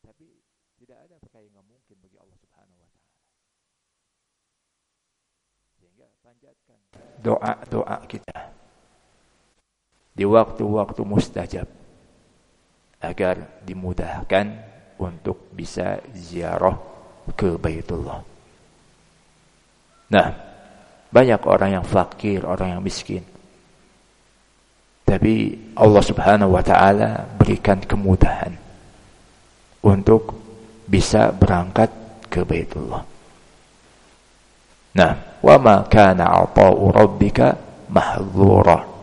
Tapi tidak ada perkara yang mungkin bagi Allah Subhanahu wa taala. Sehingga panjatkan doa-doa kita di waktu-waktu mustajab agar dimudahkan untuk bisa ziarah ke Baitullah. Nah, banyak orang yang fakir, orang yang miskin. Tapi Allah Subhanahu wa taala berikan kemudahan untuk bisa berangkat ke Baitullah. Nah, wa ma kana 'ata'u rabbika mahdzura.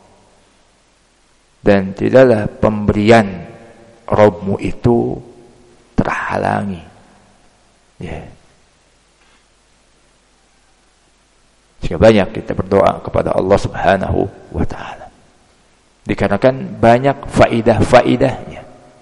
Dan tidaklah pemberian Rabbmu itu terhalangi. Ya. Jika banyak kita berdoa kepada Allah Subhanahu wa taala. Dikarenakan banyak faidah-faidahnya.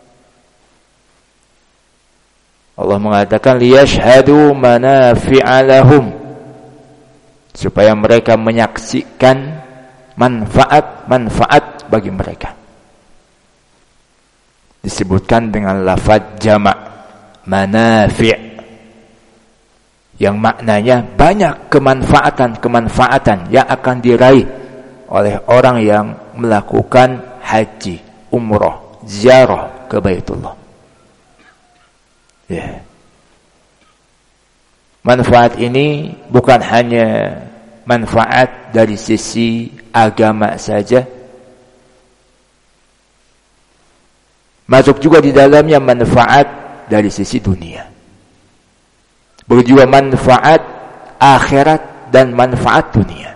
Allah mengatakan liyashhadu manafi'a lahum, supaya mereka menyaksikan manfaat bagi mereka. Disebutkan dengan lafaz jamak manafi', yang maknanya banyak kemanfaatan yang akan diraih oleh orang yang melakukan haji, umrah, ziarah ke Baitullah. Ya. Manfaat ini bukan hanya manfaat dari sisi agama saja, masuk juga di dalamnya manfaat dari sisi dunia. Begitu juga manfaat akhirat dan manfaat dunia.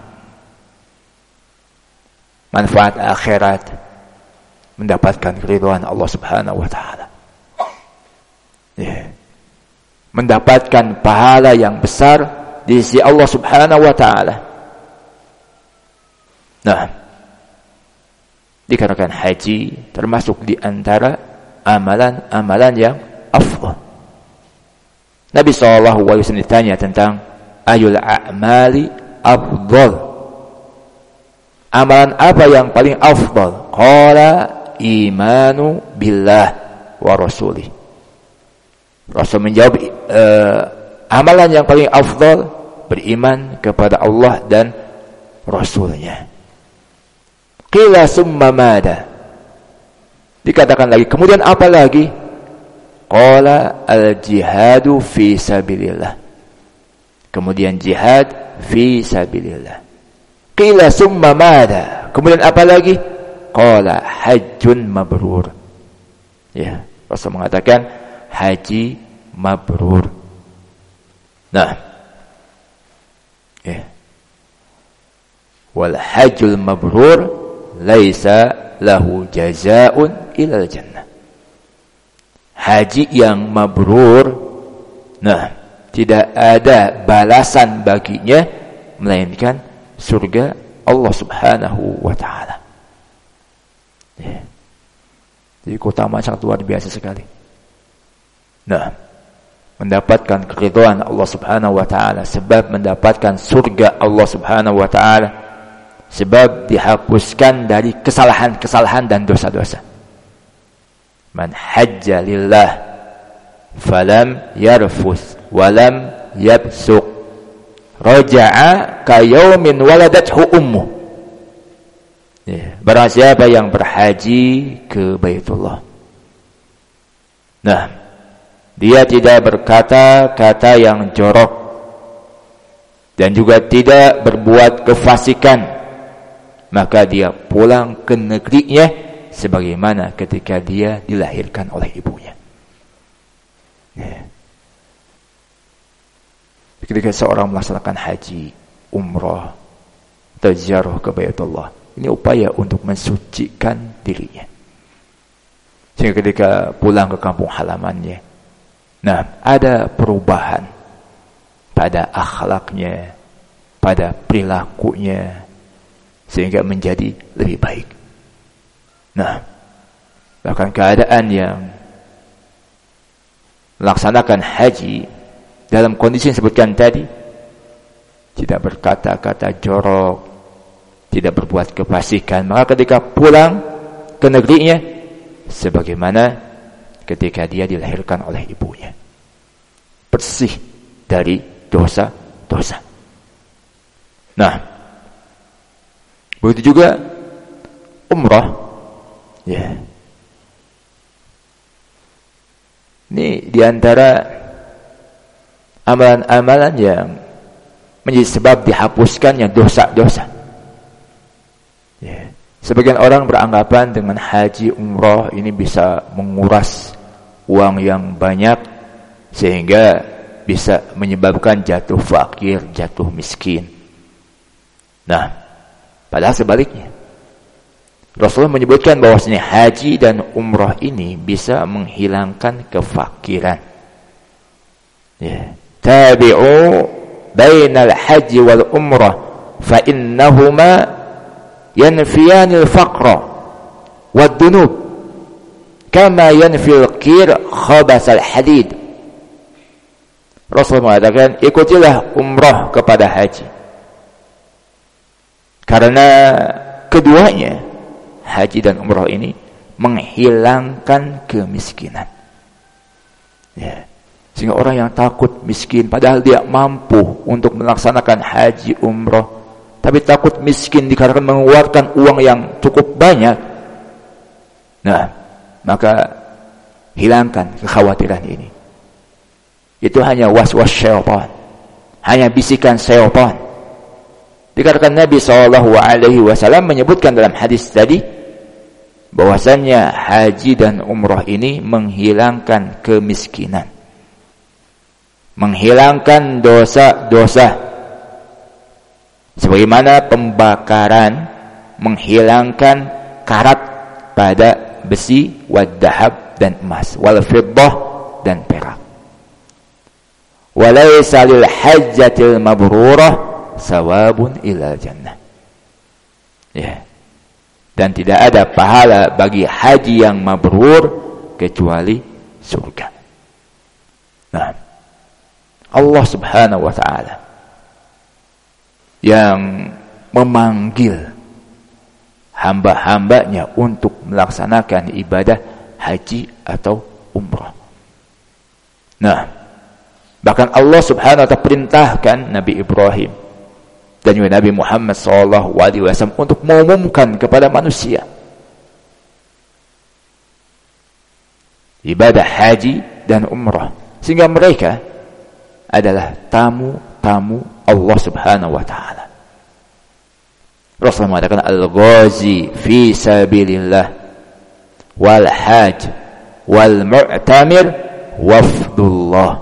Manfaat akhirat mendapatkan keridhaan Allah Subhanahu wa taala. Ya. Mendapatkan pahala yang besar di sisi Allah Subhanahu wa taala. Nah, dikarenakan haji termasuk di antara amalan-amalan yang afdal. Nabi SAW ditanya tentang ayul a'mali afdal. Amalan apa yang paling afdal? Qala imanu billah wa rasulih. Rasul menjawab, amalan yang paling afdal beriman kepada Allah dan Rasulnya. Qila summa mada. Dikatakan lagi, kemudian apa lagi? Qala al-jihadu fi sabilillah. Kemudian jihad fi sabilillah. Qila summa mada. Kemudian apa lagi? Qala hajjun mabrur. Ya, Rasul mengatakan haji mabrur. Nah, ya. Wal hajjul mabrur laisa lahu jazaa'un ilal jannah. Haji yang mabrur, nah, tidak ada balasan baginya melainkan surga Allah Subhanahu wa taala. Ya. Jadi keutamaan sangat luar biasa sekali. Nah, mendapatkan keridhaan Allah Subhanahu wa taala, sebab mendapatkan surga Allah Subhanahu wa taala, sebab dihapuskan dari kesalahan-kesalahan dan dosa-dosa. Man hajja lillah falam yarfus walam yabsuq raja'a ka yaumin waladathu ummuh. Ya, barang siapa yang berhaji ke Baitullah, nah, dia tidak berkata-kata yang jorok dan juga tidak berbuat kefasikan, maka dia pulang ke negerinya sebagaimana ketika dia dilahirkan oleh ibunya. Ya. Ketika seorang melaksanakan haji, umrah, atau ziarah ke Baitullah, ini upaya untuk mensucikan dirinya. Sehingga ketika pulang ke kampung halamannya, nah, ada perubahan pada akhlaknya, pada perilakunya, sehingga menjadi lebih baik. Nah, bahkan keadaan yang melaksanakan haji dalam kondisi yang disebutkan tadi, tidak berkata-kata jorok, tidak berbuat kefasikan, maka ketika pulang ke negerinya sebagaimana ketika dia dilahirkan oleh ibunya. Bersih dari dosa-dosa. Nah, begitu juga umrah. Ya. Ini diantara amalan-amalan yang menjadi sebab dihapuskannya dosa-dosa. Ya. Sebagian orang beranggapan dengan haji umrah ini bisa menguras uang yang banyak sehingga bisa menyebabkan jatuh fakir, jatuh miskin. Nah, padahal sebaliknya. Rasulullah menyebutkan bahwasanya haji dan umrah ini bisa menghilangkan kefakiran. Ya. Tabi'u bainal haji wal umrah fa innahuma yanfiyanil faqra wad dunub kama yanfil qir khabasal hadid. Rasulullah mengatakan, ikutilah umrah kepada haji. Karena keduanya, haji dan umrah ini menghilangkan kemiskinan. Ya. Sehingga orang yang takut miskin padahal dia mampu untuk melaksanakan haji umrah, tapi takut miskin dikarenakan mengeluarkan uang yang cukup banyak. Nah, maka hilangkan kekhawatiran ini. Itu hanya was-was syaitan, hanya bisikan syaitan. Dikarenakan Nabi SAW menyebutkan dalam hadis tadi bahwasannya haji dan umrah ini menghilangkan kemiskinan, menghilangkan dosa-dosa. Sebagaimana pembakaran menghilangkan karat pada besi, wadhahab dan emas, wal fiddah dan perak. Walaysa lil hajjatil mabrurah sawabun ila jannah. Ya. Dan tidak ada pahala bagi haji yang mabrur kecuali surga. Nah, Allah Subhanahu wa taala yang memanggil hamba-hambanya untuk melaksanakan ibadah haji atau umrah. Nah, bahkan Allah Subhanahu wa taala perintahkan Nabi Ibrahim dan juga Nabi Muhammad SAW untuk mengumumkan kepada manusia ibadah haji dan umrah, sehingga mereka adalah tamu-tamu Allah Subhanahu wa taala. Rasulullah mengatakan, al-ghazi fi sabilillah wal hajj wal mu'tamir wafdullah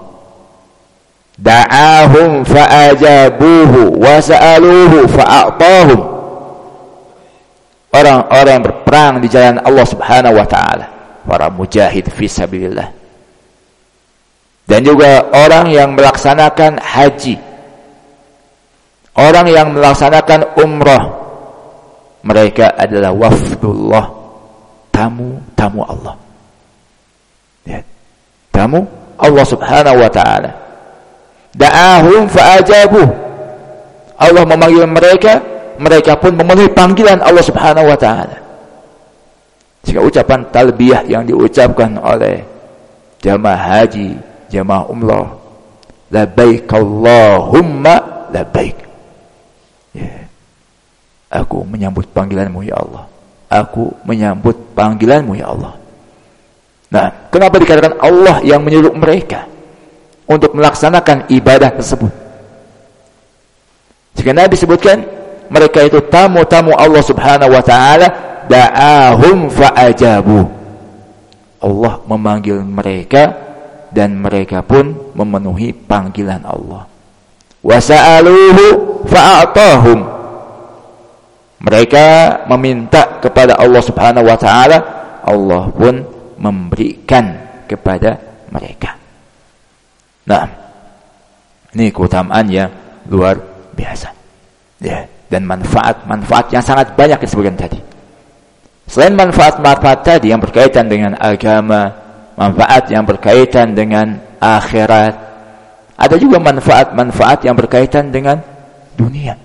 da'ahum fa'ajabuhu wa sa'aluhu fa'a'tahum. Orang-orang yang berperang di jalan Allah Subhanahu wa taala, para mujahid fi sabilillah, dan juga orang yang melaksanakan haji, orang yang melaksanakan umrah, mereka adalah wafdullah, tamu-tamu Allah. Ya. Tamu Allah Subhanahu wa taala. Da'ahum fa'ajabuh. Allah memanggil mereka, mereka pun memenuhi panggilan Allah Subhanahu wa taala. Sehingga ucapan talbiyah yang diucapkan oleh jamaah haji, jamaah umrah, labbaik Allahumma labbaik. Ya. Aku menyambut panggilanmu ya Allah. Aku menyambut panggilanmu ya Allah. Nah, kenapa dikatakan Allah yang menyuruh mereka untuk melaksanakan ibadah tersebut? Jika Nabi sebutkan mereka itu tamu-tamu Allah Subhanahu wa taala, da'ahum fa'ajabu. Allah memanggil mereka dan mereka pun memenuhi panggilan Allah. Wa sa'aluhu fa'atahum. Mereka meminta kepada Allah Subhanahu wa taala, Allah pun memberikan kepada mereka. Nah, ini keutamaan yang luar biasa. Ya, dan manfaat-manfaat yang sangat banyak disebutkan tadi. Selain manfaat-manfaat tadi yang berkaitan dengan agama, manfaat yang berkaitan dengan akhirat, ada juga manfaat-manfaat yang berkaitan dengan dunia.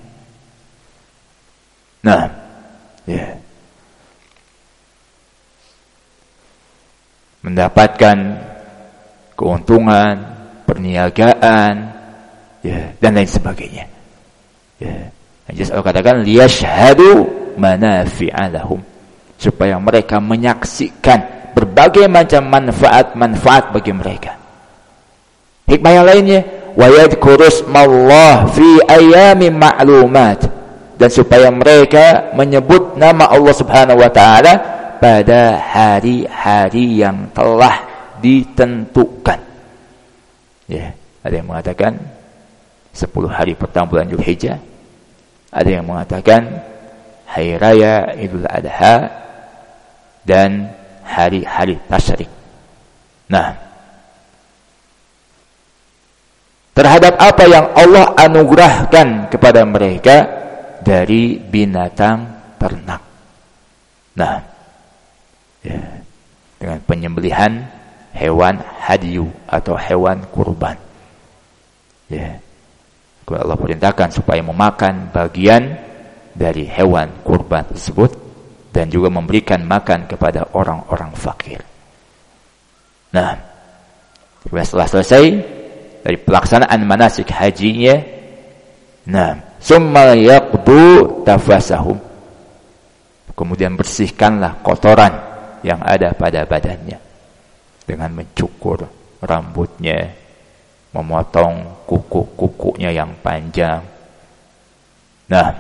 Nah, ya. mendapatkan keuntungan, perniagaan, ya, dan lain sebagainya. Ya, Jelas Allah katakan liyashhadu manafi'a lahum, supaya mereka menyaksikan berbagai macam manfaat-manfaat bagi mereka. Hikmah yang lainnya, wa yadhkurusmallah fi ayyamin ma'lumat, dan supaya mereka menyebut nama Allah Subhanahu wa taala pada hari-hari yang telah ditentukan. Ya, ada yang mengatakan 10 hari pertama bulan Dzulhijjah, ada yang mengatakan hari raya Idul Adha dan hari-hari tasyrik. Nah, terhadap apa yang Allah anugerahkan kepada mereka dari binatang ternak. Nah, ya, dengan penyembelihan hewan hadyu atau hewan kurban. Ya, Allah perintahkan supaya memakan bagian dari hewan kurban tersebut dan juga memberikan makan kepada orang-orang fakir. Nah, setelah selesai dari pelaksanaan manasik hajinya, nah, summa yaqdu tafasahum, kemudian bersihkanlah kotoran yang ada pada badannya dengan mencukur rambutnya, memotong kuku-kukunya yang panjang. Nah,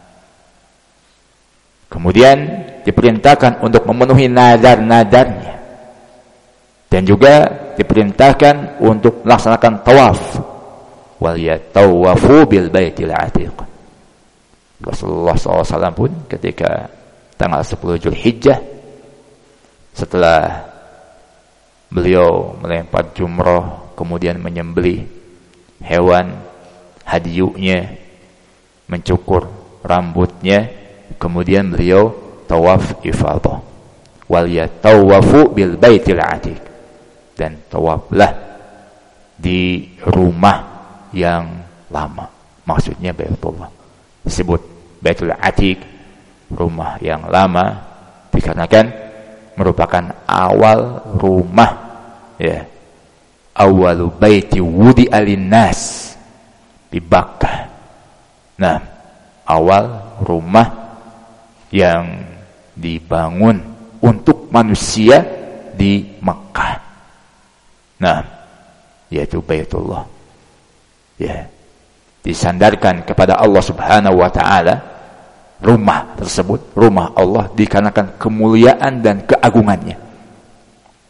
kemudian diperintahkan untuk memenuhi nadar-nadarnya, dan juga diperintahkan untuk melaksanakan tawaf, wal yatawafu bil baitil atiq. Rasulullah SAW pun ketika tanggal 10 Dzulhijjah, setelah beliau melempar jumrah, kemudian menyembelih hewan hadyunya, mencukur rambutnya, kemudian beliau tawaf ifadah, wal yatawafu bil baitil atiq, dan tawaflah di rumah yang lama, maksudnya Baitullah. Disebut Baitul Atiq, rumah yang lama, dikarenakan merupakan awal rumah, ya, awalu baiti wudi'a linnas di Makkah. Nah, awal rumah yang dibangun untuk manusia di Makkah. Nah, yaitu Baitullah. Ya, disandarkan kepada Allah Subhanahu wa taala rumah tersebut, rumah Allah, dikarenakan kemuliaan dan keagungannya.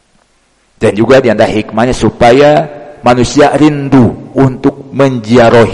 Dan juga di antara hikmahnya supaya manusia rindu untuk menziarahi